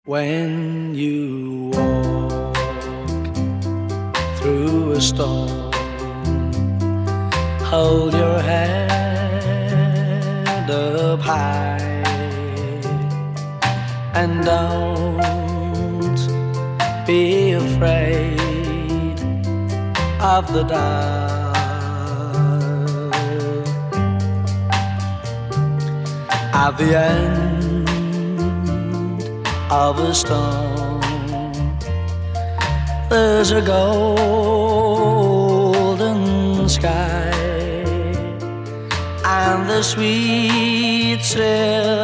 When you walk through a storm, hold your head up high and don't be afraid of the dark. At the end of a storm, there's a golden sky and the sweet silver